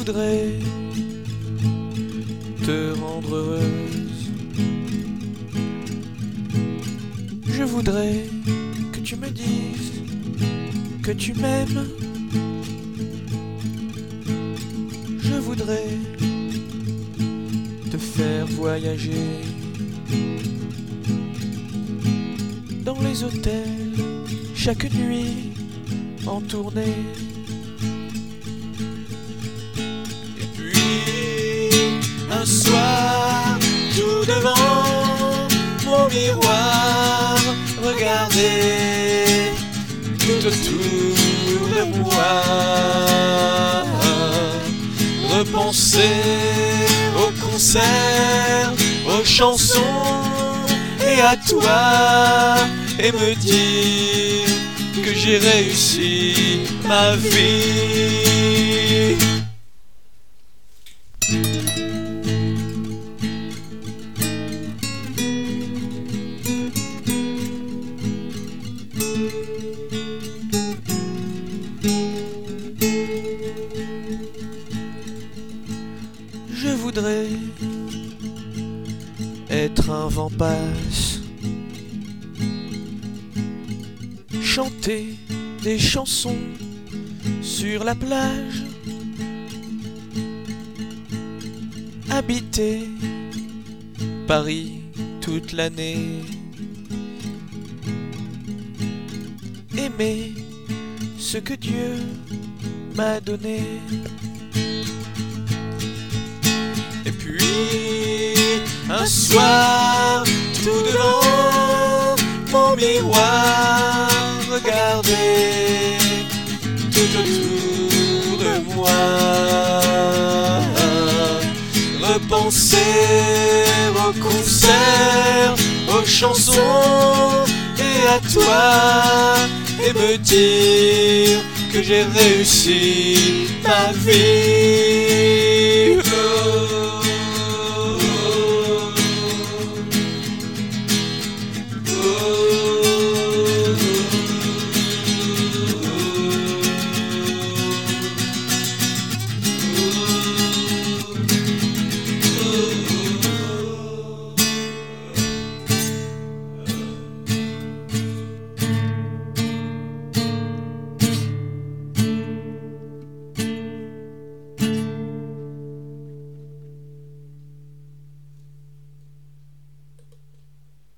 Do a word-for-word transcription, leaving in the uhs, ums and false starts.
voudrais te rendre heureuse. Je voudrais que tu me dises que tu m'aimes. Je voudrais te faire voyager dans les hôtels chaque nuit en tournée. Et puis un soir, tout devant mon miroir, regarder tout autour de moi, repenser aux concerts, aux chansons et à toi, et me dire que j'ai réussi ma vie. Je voudrais être un vent passe, chanter des chansons sur la plage, habiter Paris toute l'année, aimer ce que Dieu m'a donné. Et puis un soir, tout devant mon miroir, regarder tout autour de moi, repenser aux concerts, aux chansons et à toi, et me dire que j'ai réussi ma vie.